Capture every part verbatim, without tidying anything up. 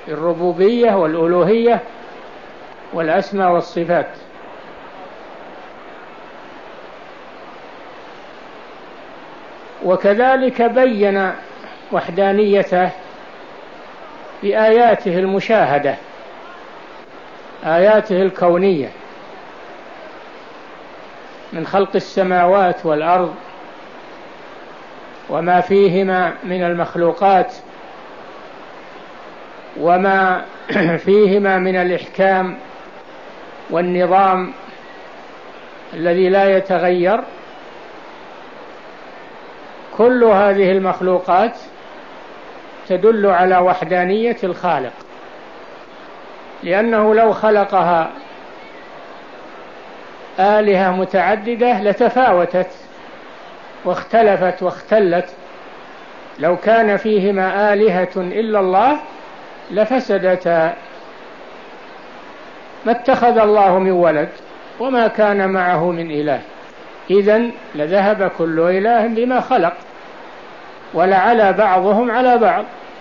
الربوبية والألوهية والأسماء والصفات. وكذلك بين وحدانيته بآياته المشاهدة، آياته الكونية من خلق السماوات والأرض وما فيهما من المخلوقات وما فيهما من الإحكام والنظام الذي لا يتغير. كل هذه المخلوقات تدل على وحدانية الخالق، لأنه لو خلقها آلهة متعددة لتفاوتت واختلفت واختلت. لو كان فيهما آلهة إلا الله لفسدتا، ما اتخذ الله من ولد وما كان معه من إله، إذن لذهب كل إله بما خلق ولعلى بعضهم على بعض.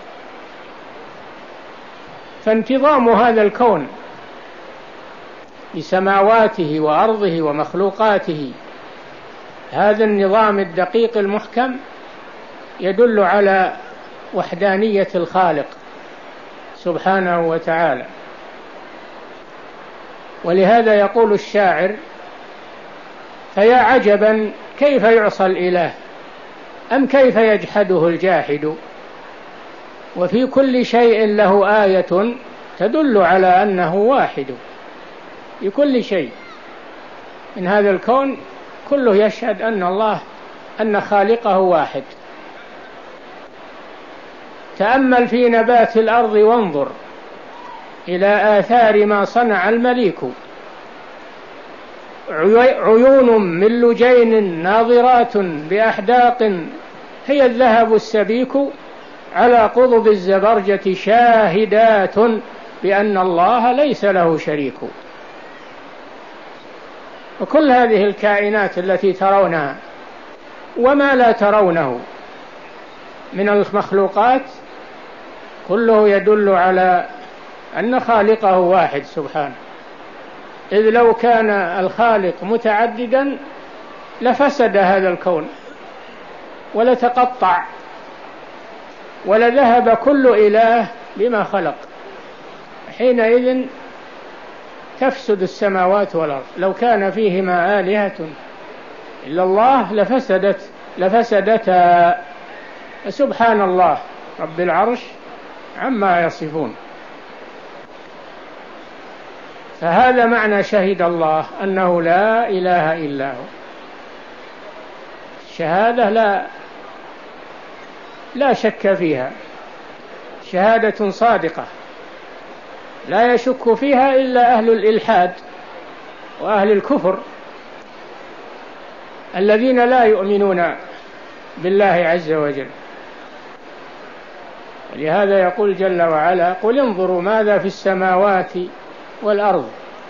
فانتظام هذا الكون بسماواته وأرضه ومخلوقاته، هذا النظام الدقيق المحكم يدل على وحدانية الخالق سبحانه وتعالى. ولهذا يقول الشاعر: فيا عجبا كيف يعصى الإله أم كيف يجحده الجاحد، وفي كل شيء له آية تدل على أنه واحد. في كل شيء من هذا الكون كله يشهد أن الله أن خالقه واحد. تأمل في نبات الأرض وانظر إلى آثار ما صنع المليك، عيون من لجين ناظرات بأحداق هي الذهب السبيك، على قضب الزبرجة شاهدات بأن الله ليس له شريك. وكل هذه الكائنات التي ترونها وما لا ترونه من المخلوقات كله يدل على أن خالقه واحد سبحانه. إذ لو كان الخالق متعددا لفسد هذا الكون ولتقطع ولذهب كل إله بما خلق، حينئذ تفسد السماوات والأرض. لو كان فيهما آلهة إلا الله لفسدت لفسدتا. سبحان الله رب العرش عما يصفون. فهذا معنى شهد الله أنه لا إله إلا هو. الشهادة لا لا شك فيها، شهادة صادقة لا يشك فيها إلا أهل الإلحاد وأهل الكفر الذين لا يؤمنون بالله عز وجل. لهذا يقول جل وعلا: قل انظروا ماذا في السماوات والأرض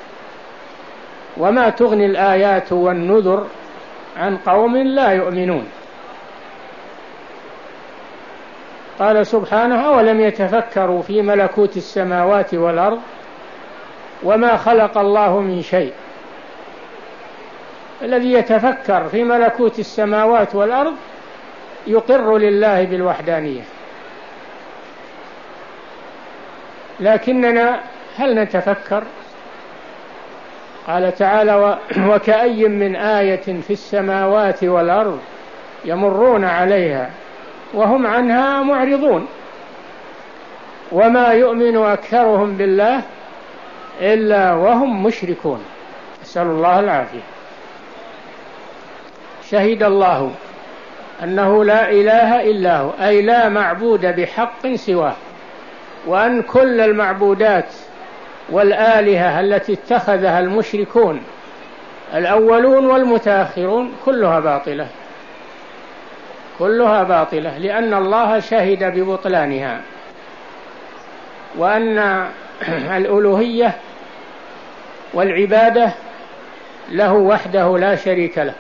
وما تغني الآيات والنذر عن قوم لا يؤمنون. قال سبحانه: أولم يتفكروا في ملكوت السماوات والأرض وما خلق الله من شيء. الذي يتفكر في ملكوت السماوات والأرض يقر لله بالوحدانية، لكننا هل نتفكر؟ قال تعالى: وكأي من آية في السماوات والأرض يمرون عليها وهم عنها معرضون وما يؤمن أكثرهم بالله إلا وهم مشركون. أسأل الله العافية. شهد الله أنه لا إله إلا هو، أي لا معبود بحق سواه، وأن كل المعبودات والآلهة التي اتخذها المشركون الأولون والمتأخرون كلها باطلة، كلها باطلة، لأن الله شهد ببطلانها، وأن الألوهية والعبادة له وحده لا شريك له.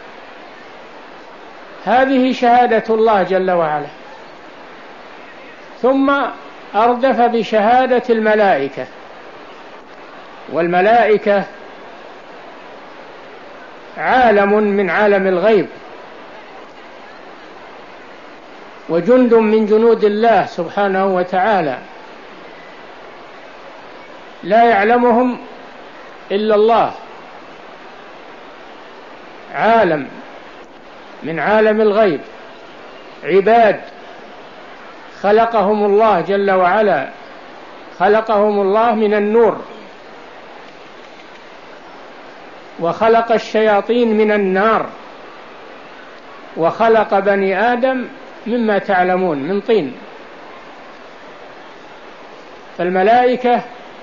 هذه شهادة الله جل وعلا. ثم أردف بشهادة الملائكة، والملائكة عالم من عالم الغيب، وجند من جنود الله سبحانه وتعالى، لا يعلمهم إلا الله، عالم من عالم الغيب، عباد خلقهم الله جل وعلا، خلقهم الله من النور، وخلق الشياطين من النار، وخلق بني آدم مما تعلمون من طين. فالملائكة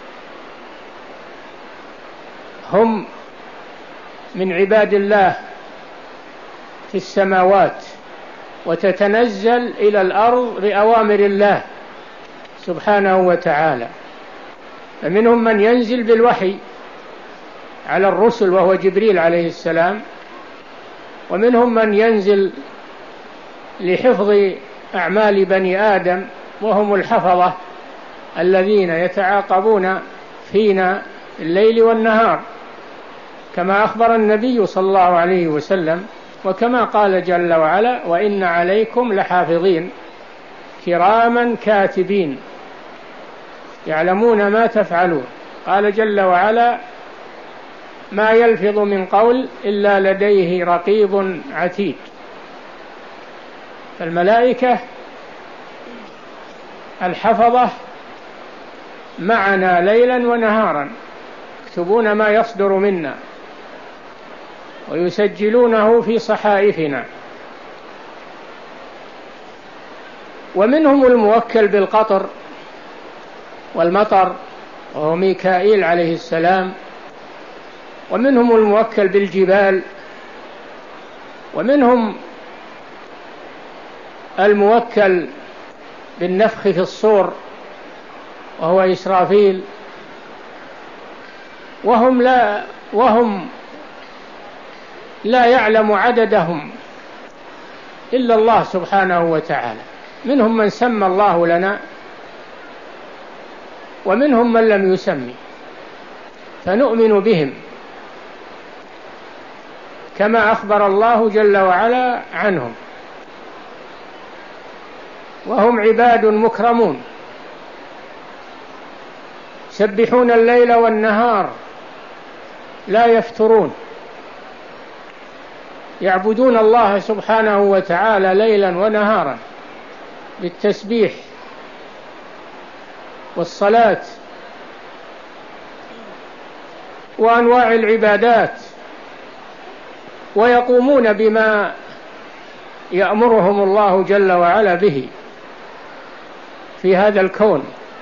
هم من عباد الله في السماوات، وتتنزل إلى الأرض بأوامر الله سبحانه وتعالى. فمنهم من ينزل بالوحي على الرسل وهو جبريل عليه السلام، ومنهم من ينزل لحفظ أعمال بني آدم وهم الحفظة الذين يتعاقبون فينا الليل والنهار، كما أخبر النبي صلى الله عليه وسلم، وكما قال جل وعلا: وإن عليكم لحافظين كراما كاتبين يعلمون ما تفعلون. قال جل وعلا: ما يلفظ من قول إلا لديه رقيب عتيد. فالملائكة الحفظة معنا ليلا ونهارا، يكتبون ما يصدر منا ويسجلونه في صحائفنا. ومنهم الموكل بالقطر والمطر وهو ميكائيل عليه السلام، ومنهم الموكل بالجبال، ومنهم الموكل بالنفخ في الصور وهو إسرافيل، وهم لا وهم لا يعلم عددهم إلا الله سبحانه وتعالى. منهم من سمى الله لنا، ومنهم من لم يسمي، فنؤمن بهم كما أخبر الله جل وعلا عنهم. وهم عباد مكرمون يسبحون الليل والنهار لا يفترون، يعبدون الله سبحانه وتعالى ليلا ونهارا بالتسبيح والصلاة وأنواع العبادات، ويقومون بما يأمرهم الله جل وعلا به في هذا الكون.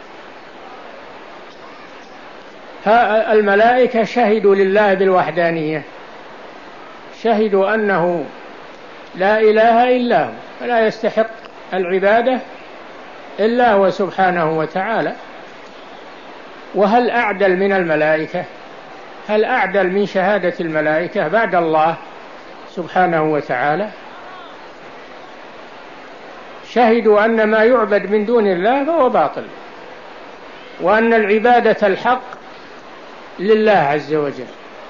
الملائكة شهدوا لله بالوحدانية، شهدوا أنه لا إله إلا هو، فلا يستحق العبادة إلا هو سبحانه وتعالى. وهل أعدل من الملائكة؟ هل أعدل من شهادة الملائكة بعد الله سبحانه وتعالى؟ شهدوا أن ما يعبد من دون الله فهو باطل، وأن العبادة الحق لله عز وجل.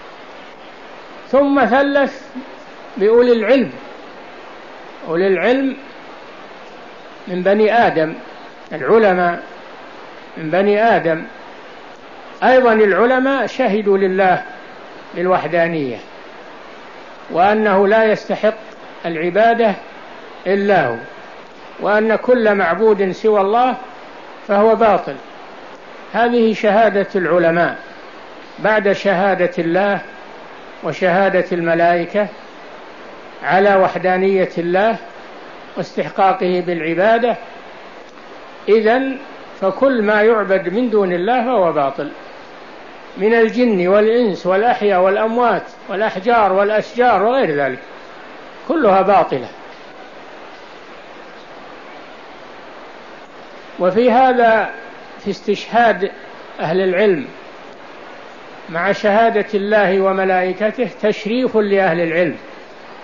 ثم ثلث بأولي العلم، أولي العلم من بني آدم، العلماء من بني آدم أيضا. العلماء شهدوا لله بالوحدانية، وأنه لا يستحق العبادة إلا هو، وأن كل معبود سوى الله فهو باطل. هذه شهادة العلماء بعد شهادة الله وشهادة الملائكة على وحدانية الله واستحقاقه بالعبادة. إذن فكل ما يعبد من دون الله فهو باطل، من الجن والإنس والأحياء والأموات والأحجار والأشجار وغير ذلك، كلها باطلة. وفي هذا في استشهاد أهل العلم مع شهادة الله وملائكته تشريف لأهل العلم.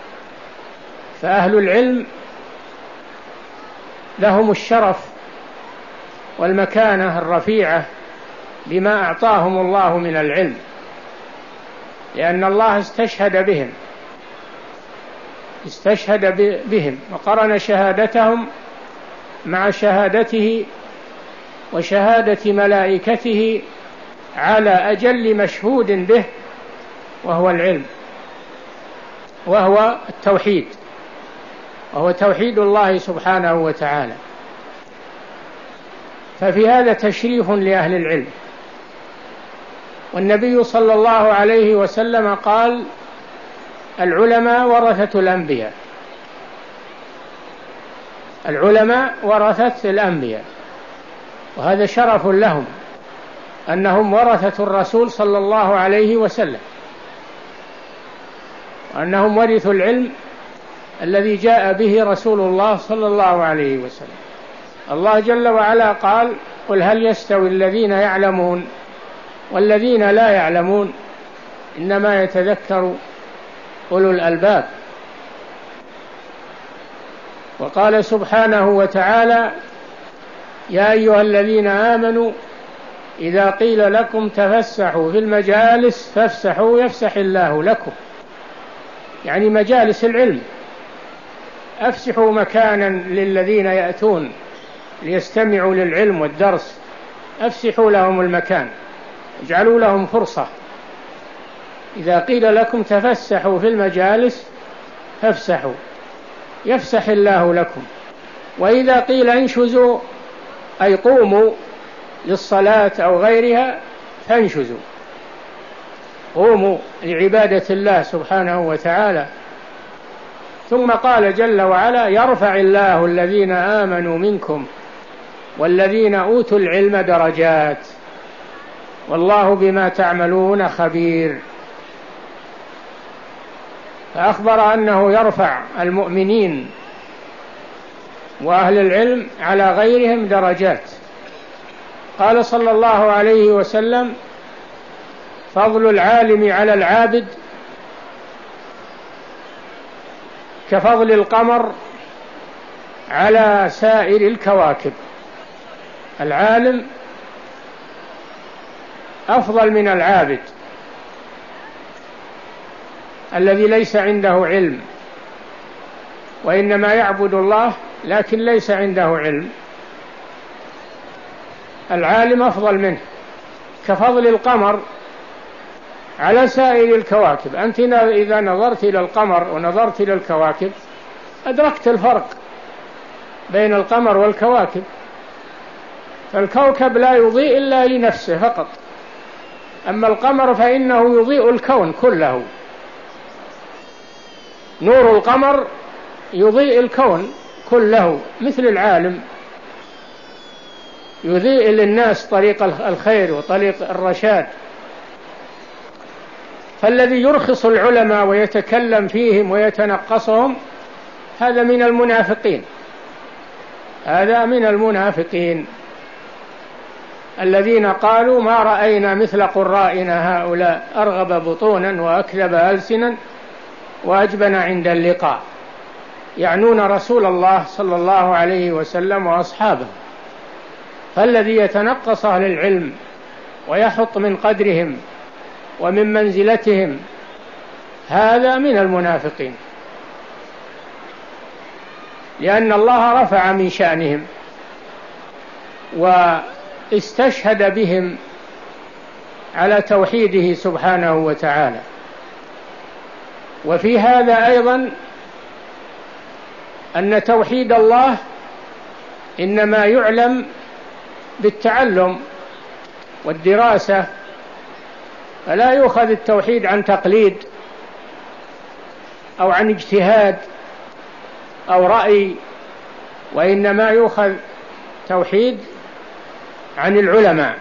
فأهل العلم لهم الشرف والمكانة الرفيعة بما أعطاهم الله من العلم، لأن الله استشهد بهم استشهد بهم وقرن شهادتهم مع شهادته وشهادة ملائكته على أجل مشهود به، وهو العلم، وهو التوحيد، وهو توحيد الله سبحانه وتعالى. ففي هذا تشريف لأهل العلم. والنبي صلى الله عليه وسلم قال: العلماء ورثة الأنبياء. العلماء ورثة الأنبياء، وهذا شرف لهم أنهم ورثة الرسول صلى الله عليه وسلم، وأنهم ورثوا العلم الذي جاء به رسول الله صلى الله عليه وسلم. الله جل وعلا قال: قل هل يستوي الذين يعلمون والذين لا يعلمون إنما يتذكر أولو الألباب. وقال سبحانه وتعالى: يا أيها الذين آمنوا إذا قيل لكم تفسحوا في المجالس فافسحوا يفسح الله لكم، يعني مجالس العلم، أفسحوا مكانا للذين يأتون ليستمعوا للعلم والدرس، أفسحوا لهم المكان، اجعلوا لهم فرصة. إذا قيل لكم تفسحوا في المجالس فافسحوا يفسح الله لكم، وإذا قيل انشزوا أي قوموا للصلاة أو غيرها فانشزوا، قوموا لعبادة الله سبحانه وتعالى. ثم قال جل وعلا: يرفع الله الذين آمنوا منكم والذين أوتوا العلم درجات والله بما تعملون خبير. فأخبر أنه يرفع المؤمنين وأهل العلم على غيرهم درجات. قال صلى الله عليه وسلم: فضل العالم على العابد كفضل القمر على سائر الكواكب. العالم أفضل من العابد الذي ليس عنده علم وإنما يعبد الله لكن ليس عنده علم. العالم أفضل منه كفضل القمر على سائر الكواكب. أنت إذا نظرت إلى القمر ونظرت إلى الكواكب أدركت الفرق بين القمر والكواكب. فالكوكب لا يضيء إلا لنفسه فقط، أما القمر فإنه يضيء الكون كله. نور القمر يضيء الكون كله، مثل العالم يضيء للناس طريق الخير وطريق الرشاد. فالذي يرخص العلماء ويتكلم فيهم ويتنقصهم هذا من المنافقين، هذا من المنافقين الذين قالوا: ما رأينا مثل قرائنا هؤلاء أرغب بطونا وأكذب ألسنا وأجبن عند اللقاء، يعنون رسول الله صلى الله عليه وسلم وأصحابه. فالذي يتنقص أهل العلم ويحط من قدرهم ومن منزلتهم هذا من المنافقين، لأن الله رفع من شأنهم واستشهد بهم على توحيده سبحانه وتعالى. وفي هذا أيضا أن توحيد الله إنما يعلم بالتعلم والدراسة، فلا يؤخذ التوحيد عن تقليد أو عن اجتهاد أو رأي، وإنما يؤخذ توحيد عن العلماء.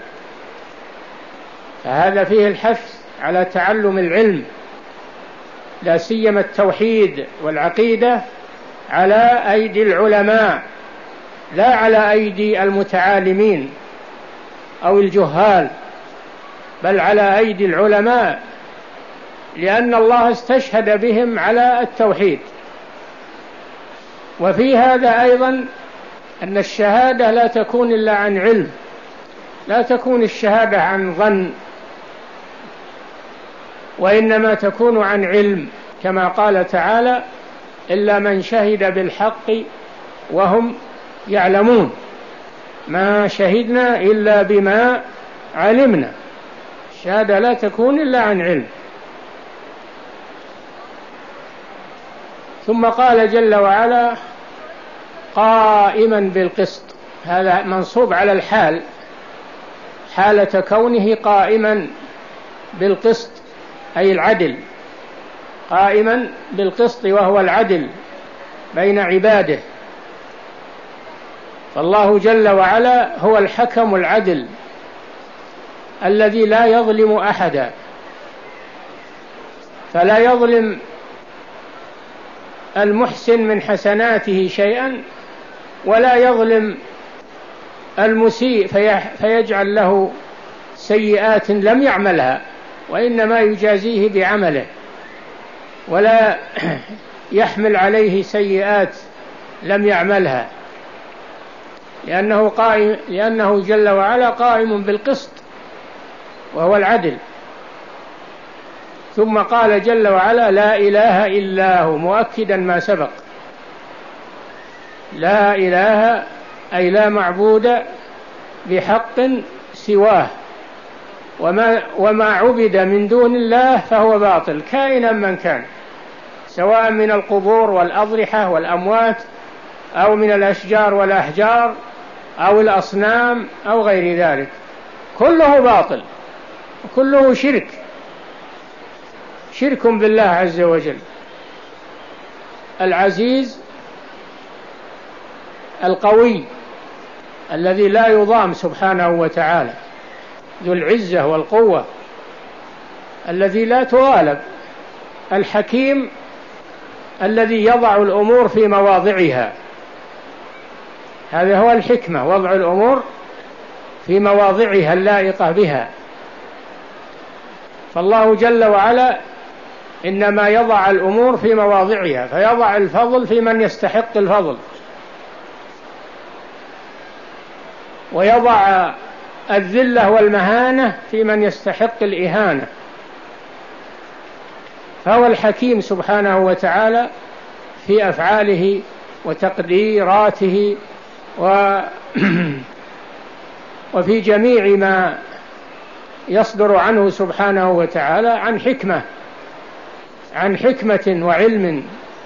فهذا فيه الحث على تعلم العلم، لا سيما التوحيد والعقيدة، على أيدي العلماء لا على أيدي المتعالمين أو الجهال، بل على أيدي العلماء، لأن الله استشهد بهم على التوحيد. وفي هذا أيضا أن الشهادة لا تكون إلا عن علم، لا تكون الشهادة عن ظن، وإنما تكون عن علم، كما قال تعالى: إلا من شهد بالحق وهم يعلمون، ما شهدنا إلا بما علمنا. الشهادة لا تكون إلا عن علم. ثم قال جل وعلا: قائما بالقسط، هذا منصوب على الحال، حالة كونه قائما بالقسط أي العدل، قائما بالقسط وهو العدل بين عباده. فالله جل وعلا هو الحكم العدل الذي لا يظلم أحدا، فلا يظلم المحسن من حسناته شيئا، ولا يظلم المسيء فيجعل له سيئات لم يعملها، وإنما يجازيه بعمله، ولا يحمل عليه سيئات لم يعملها، لأنه قائم لأنه جل وعلا قائم بالقسط وهو العدل. ثم قال جل وعلا: لا إله إلا هو، مؤكدا ما سبق. لا إله أي لا معبود بحق سواه، وما, وما عبد من دون الله فهو باطل كائنا من كان، سواء من القبور والأضرحة والأموات، أو من الأشجار والأحجار، أو الأصنام، أو غير ذلك، كله باطل وكله شرك، شرك بالله عز وجل، العزيز القوي الذي لا يضام سبحانه وتعالى، ذو العزة والقوة الذي لا تغالب، الحكيم الذي يضع الأمور في مواضعها، هذا هو الحكمة، وضع الأمور في مواضعها اللائقة بها. فالله جل وعلا إنما يضع الأمور في مواضعها، فيضع الفضل في من يستحق الفضل، ويضع الذلة والمهانة في من يستحق الإهانة. فهو الحكيم سبحانه وتعالى في أفعاله وتقديراته و وفي جميع ما يصدر عنه سبحانه وتعالى عن حكمة عن حكمة وعلم.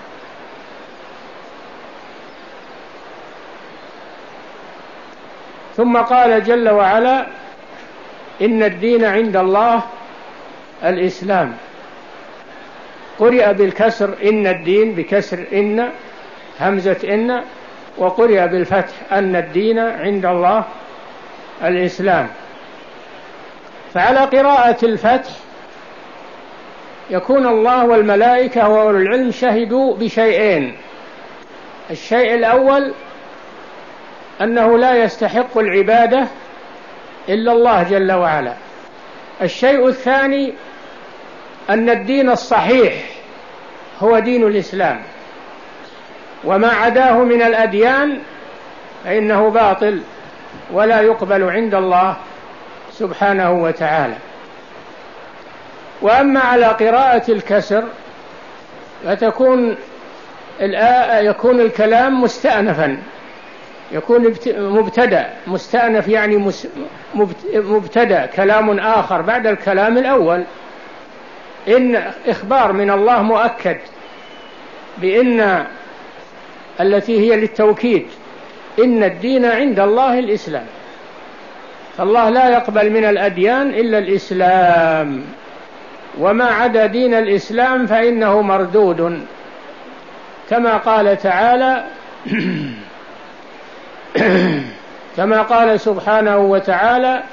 ثم قال جل وعلا: إن الدين عند الله الإسلام. قرئ بالكسر إن الدين، بكسر إن همزة إن، وقرئ بالفتح أن الدين عند الله الإسلام. فعلى قراءة الفتح يكون الله والملائكة وأولو العلم شهدوا بشيئين: الشيء الأول أنه لا يستحق العبادة إلا الله جل وعلا. الشيء الثاني أن الدين الصحيح هو دين الإسلام، وما عداه من الأديان فإنه باطل ولا يقبل عند الله سبحانه وتعالى. وأما على قراءة الكسر فتكون يكون الكلام مستأنفا، يكون مبتدأ، مستأنف يعني مبتدأ، كلام آخر بعد الكلام الأول. إن إخبار من الله مؤكد بإن التي هي للتوكيد، إن الدين عند الله الإسلام، فالله لا يقبل من الأديان إلا الإسلام، وما عدا دين الإسلام فإنه مردود، كما قال تعالى كما قال سبحانه وتعالى: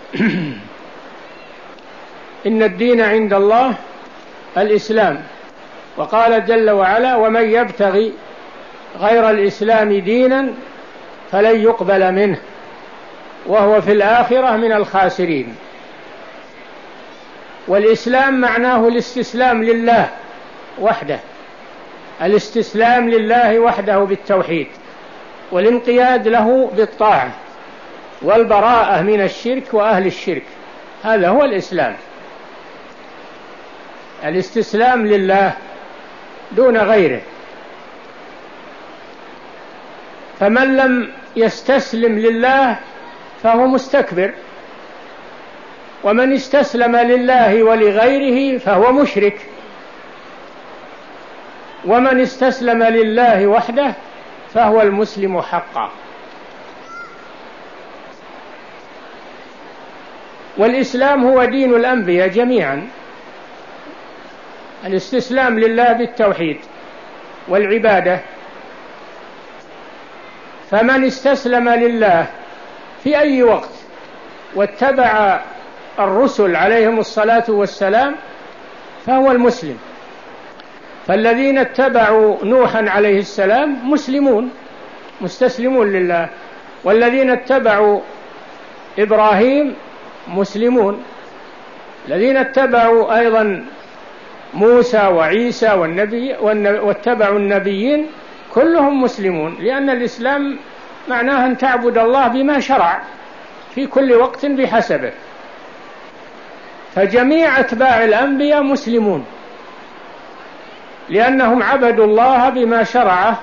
إن الدين عند الله الإسلام. وقال جل وعلا: ومن يبتغي غير الإسلام دينا فلن يقبل منه وهو في الآخرة من الخاسرين. والإسلام معناه الاستسلام لله وحده، الاستسلام لله وحده بالتوحيد، والانقياد له بالطاعة والبراءة من الشرك وأهل الشرك. هذا هو الإسلام، الاستسلام لله دون غيره. فمن لم يستسلم لله فهو مستكبر، ومن استسلم لله ولغيره فهو مشرك، ومن استسلم لله وحده فهو المسلم حقا. والإسلام هو دين الأنبياء جميعا، الاستسلام لله بالتوحيد والعبادة. فمن استسلم لله في أي وقت واتبع الرسل عليهم الصلاة والسلام فهو المسلم. فالذين اتبعوا نوحا عليه السلام مسلمون مستسلمون لله، والذين اتبعوا إبراهيم مسلمون، الذين اتبعوا أيضا موسى وعيسى والنبي واتبعوا النبيين كلهم مسلمون، لأن الإسلام معناه أن تعبد الله بما شرع في كل وقت بحسبه. فجميع أتباع الأنبياء مسلمون لأنهم عبدوا الله بما شرعه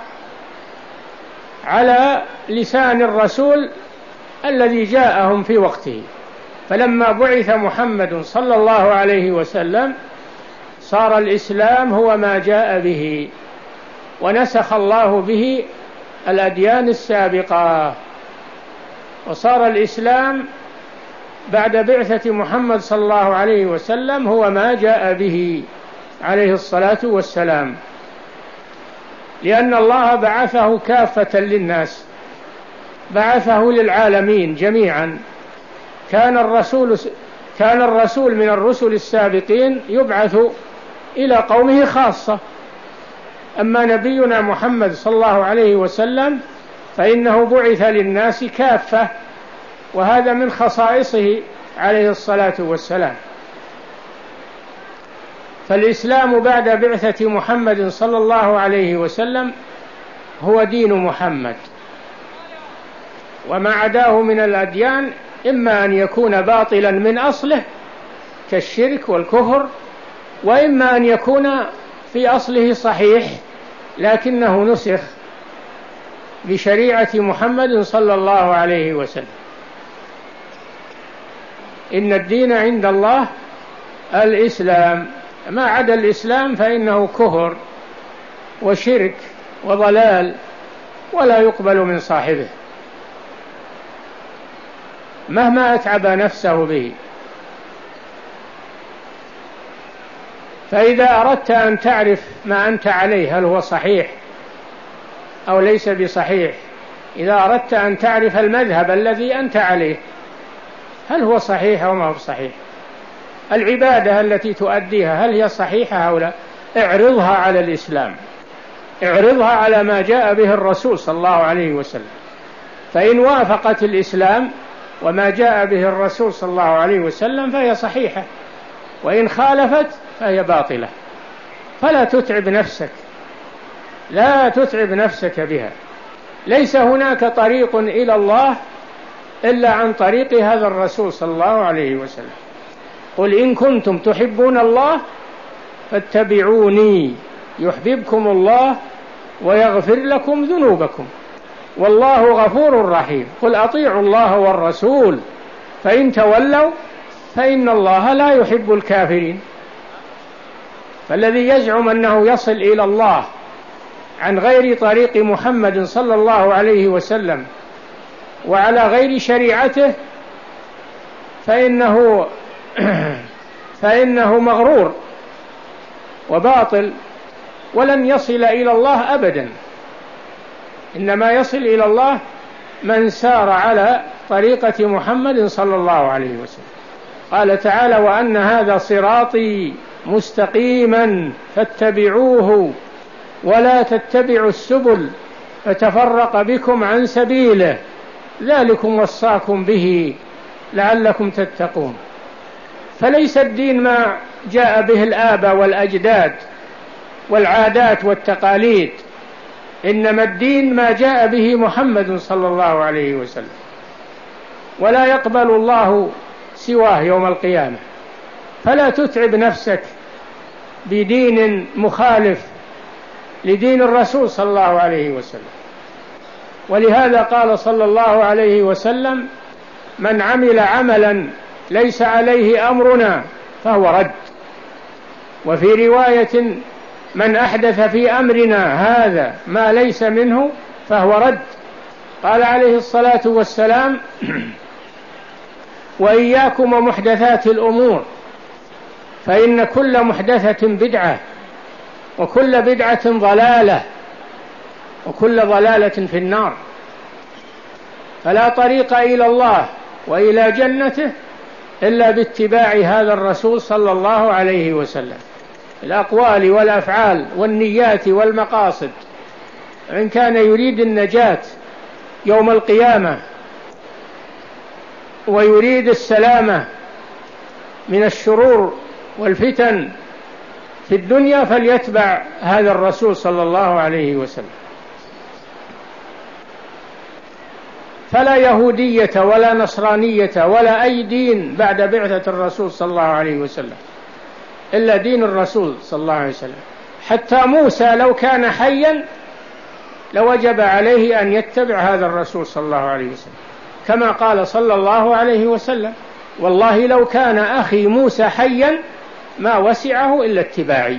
على لسان الرسول الذي جاءهم في وقته. فلما بعث محمد صلى الله عليه وسلم صار الإسلام هو ما جاء به، ونسخ الله به الأديان السابقة، وصار الإسلام بعد بعثة محمد صلى الله عليه وسلم هو ما جاء به عليه الصلاة والسلام، لأن الله بعثه كافة للناس، بعثه للعالمين جميعا. كان الرسول كان الرسول من الرسل السابقين يبعث إلى قومه خاصة، أما نبينا محمد صلى الله عليه وسلم فإنه بعث للناس كافة، وهذا من خصائصه عليه الصلاة والسلام. فالإسلام بعد بعثة محمد صلى الله عليه وسلم هو دين محمد، وما عداه من الأديان إما أن يكون باطلا من أصله كالشرك والكفر، وإما أن يكون في أصله صحيح لكنه نسخ بشريعة محمد صلى الله عليه وسلم. إن الدين عند الله الإسلام، ما عدا الإسلام فإنه كفر وشرك وضلال ولا يقبل من صاحبه مهما أتعب نفسه به. فإذا أردت أن تعرف ما أنت عليه هل هو صحيح أو ليس بصحيح، إذا أردت أن تعرف المذهب الذي أنت عليه هل هو صحيح أو ما هو صحيح، العبادة التي تؤديها هل هي صحيحة أو لا، اعرضها على الإسلام، اعرضها على ما جاء به الرسول صلى الله عليه وسلم. فإن وافقت الإسلام وما جاء به الرسول صلى الله عليه وسلم فهي صحيحة، وإن خالفت فهي باطلة. فلا تتعب نفسك، لا تتعب نفسك بها. ليس هناك طريق إلى الله إلا عن طريق هذا الرسول صلى الله عليه وسلم. قل إن كنتم تحبون الله فاتبعوني يحببكم الله ويغفر لكم ذنوبكم والله غفور رحيم. قل أطيعوا الله والرسول فإن تولوا فإن الله لا يحب الكافرين. فالذي يزعم أنه يصل إلى الله عن غير طريق محمد صلى الله عليه وسلم وعلى غير شريعته فإنه فإنه مغرور وباطل، ولن يصل إلى الله أبدا. إنما يصل إلى الله من سار على طريقة محمد صلى الله عليه وسلم. قال تعالى: وأن هذا صراطي مستقيما فاتبعوه ولا تتبعوا السبل فتفرق بكم عن سبيله ذلكم وصاكم به لعلكم تتقون. فليس الدين ما جاء به الآباء والأجداد والعادات والتقاليد إنما الدين ما جاء به محمد صلى الله عليه وسلم، ولا يقبل الله سواه يوم القيامة. فلا تتعب نفسك بدين مخالف لدين الرسول صلى الله عليه وسلم. ولهذا قال صلى الله عليه وسلم: من عمل عملا ليس عليه أمرنا فهو رد. وفي رواية: من أحدث في أمرنا هذا ما ليس منه فهو رد. قال عليه الصلاة والسلام: وإياكم ومحدثات الأمور، فإن كل محدثة بدعة، وكل بدعة ضلالة، وكل ضلالة في النار. فلا طريق إلى الله وإلى جنته إلا باتباع هذا الرسول صلى الله عليه وسلم، الأقوال والأفعال والنيات والمقاصد. إن كان يريد النجاة يوم القيامة ويريد السلامة من الشرور والفتن في الدنيا فليتبع هذا الرسول صلى الله عليه وسلم. فلا يهودية ولا نصرانية ولا أي دين بعد بعثة الرسول صلى الله عليه وسلم إلا دين الرسول صلى الله عليه وسلم. حتى موسى لو كان حيا لوجب عليه أن يتبع هذا الرسول صلى الله عليه وسلم، كما قال صلى الله عليه وسلم: والله لو كان أخي موسى حيا ما وسعه إلا اتباعي.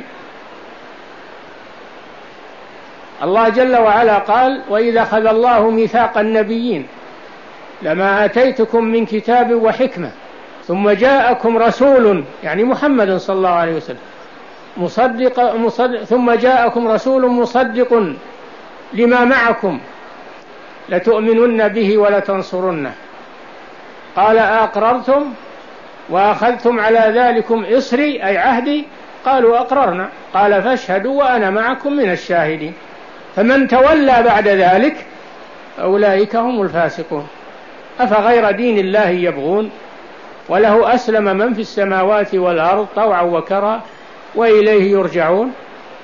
الله جل وعلا قال: وإذا أخذ الله ميثاق النبيين لما آتيتكم من كتاب وحكمة ثم جاءكم رسول، يعني محمد صلى الله عليه وسلم، مصدق, مصدق ثم جاءكم رسول مصدق لما معكم لتؤمنن به ولتنصرنه. قال: أقررتم وأخذتم على ذلكم إصري أي عهدي؟ قالوا: أقررنا. قال: فاشهدوا وأنا معكم من الشاهدين. فمن تولى بعد ذلك أولئك هم الفاسقون. أفغير دين الله يبغون وله أسلم من في السماوات والأرض طوعا وكرها وإليه يرجعون.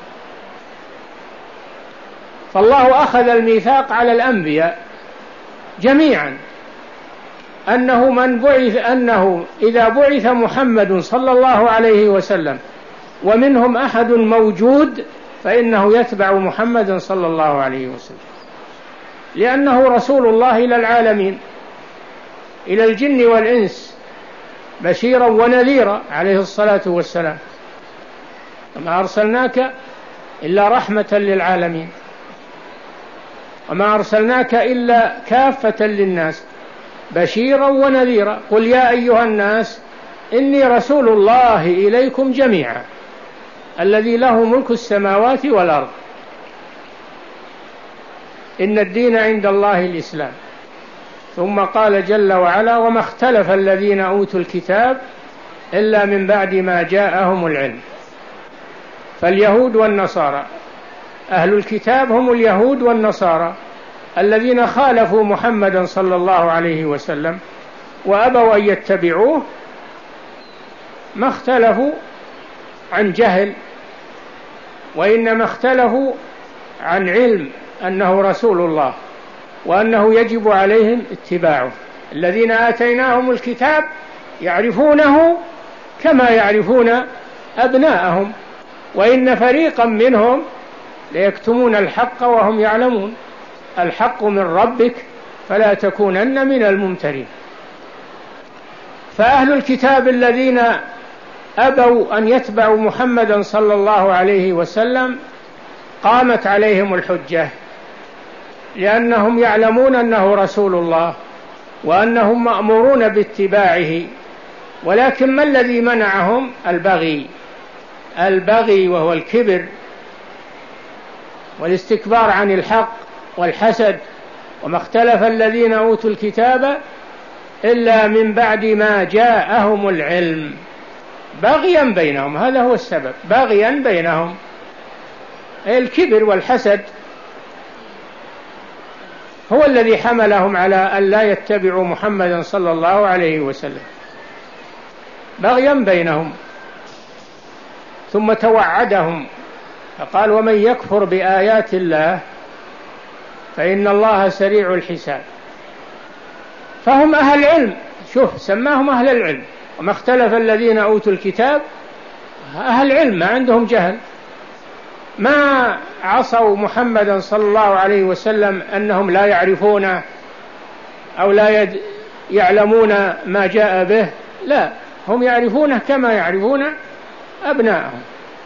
فالله أخذ الميثاق على الأنبياء جميعا أنه من بعث أنه إذا بعث محمد صلى الله عليه وسلم ومنهم أحد موجود فإنه يتبع محمد صلى الله عليه وسلم، لأنه رسول الله إلى العالمين، إلى الجن والإنس، بشيرا ونذيرا عليه الصلاة والسلام. وما أرسلناك إلا رحمة للعالمين، وما أرسلناك إلا كافة للناس بشيرا ونذيرا. قل يا أيها الناس إني رسول الله إليكم جميعا الذي له ملك السماوات والأرض. إن الدين عند الله الإسلام. ثم قال جل وعلا: وما اختلف الذين أوتوا الكتاب إلا من بعد ما جاءهم العلم. فاليهود والنصارى، أهل الكتاب هم اليهود والنصارى الذين خالفوا محمدا صلى الله عليه وسلم وأبوا أن يتبعوه، ما اختلفوا عن جهل، وإنما اختلفوا عن علم أنه رسول الله وأنه يجب عليهم اتباعه. الذين آتيناهم الكتاب يعرفونه كما يعرفون أبناءهم، وإن فريقا منهم ليكتمون الحق وهم يعلمون. الحق من ربك فلا تكونن من الممترين. فأهل الكتاب الذين أبوا أن يتبعوا محمدا صلى الله عليه وسلم قامت عليهم الحجة، لأنهم يعلمون أنه رسول الله وأنهم مأمورون باتباعه. ولكن ما الذي منعهم؟ البغي البغي وهو الكبر والاستكبار عن الحق والحسد. وما اختلف الذين أوتوا الكتاب إلا من بعد ما جاءهم العلم بغيا بينهم. هذا هو السبب، بغيا بينهم، الكبر والحسد هو الذي حملهم على أن لا يتبعوا محمدا صلى الله عليه وسلم، بغيا بينهم. ثم توعدهم فقال: ومن يكفر بآيات الله فإن الله سريع الحساب. فهم أهل علم، شوف سماهم أهل العلم. وما اختلف الذين أوتوا الكتاب، أهل علم، ما عندهم جهل، ما عصوا محمدا صلى الله عليه وسلم أنهم لا يعرفون أو لا يد يعلمون ما جاء به، لا، هم يعرفونه كما يعرفون أبناءهم،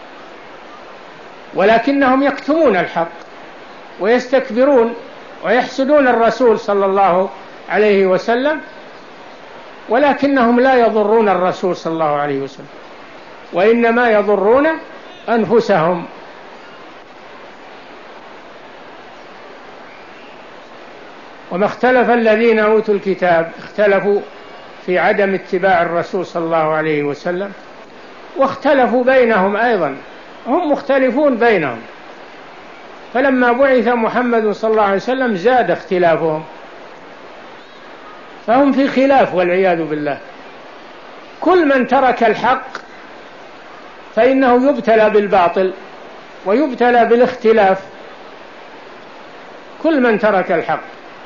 ولكنهم يكتمون الحق ويستكبرون ويحسدون الرسول صلى الله عليه وسلم، ولكنهم لا يضرون الرسول صلى الله عليه وسلم، وإنما يضرون أنفسهم. وما اختلف الذين أوتوا الكتاب، اختلفوا في عدم اتباع الرسول صلى الله عليه وسلم، واختلفوا بينهم أيضا، هم مختلفون بينهم. فلما بعث محمد صلى الله عليه وسلم زاد اختلافهم، فهم في خلاف والعياذ بالله. كل من ترك الحق فإنه يبتلى بالباطل ويبتلى بالاختلاف، كل من ترك الحق.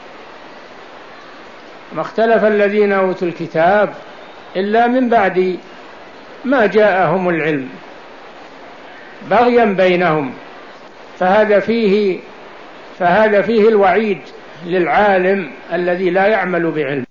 ما اختلف الذين أوتوا الكتاب إلا من بعد ما جاءهم العلم بغيا بينهم. فهذا فيه فهذا فيه الوعيد للعالم الذي لا يعمل بعلم.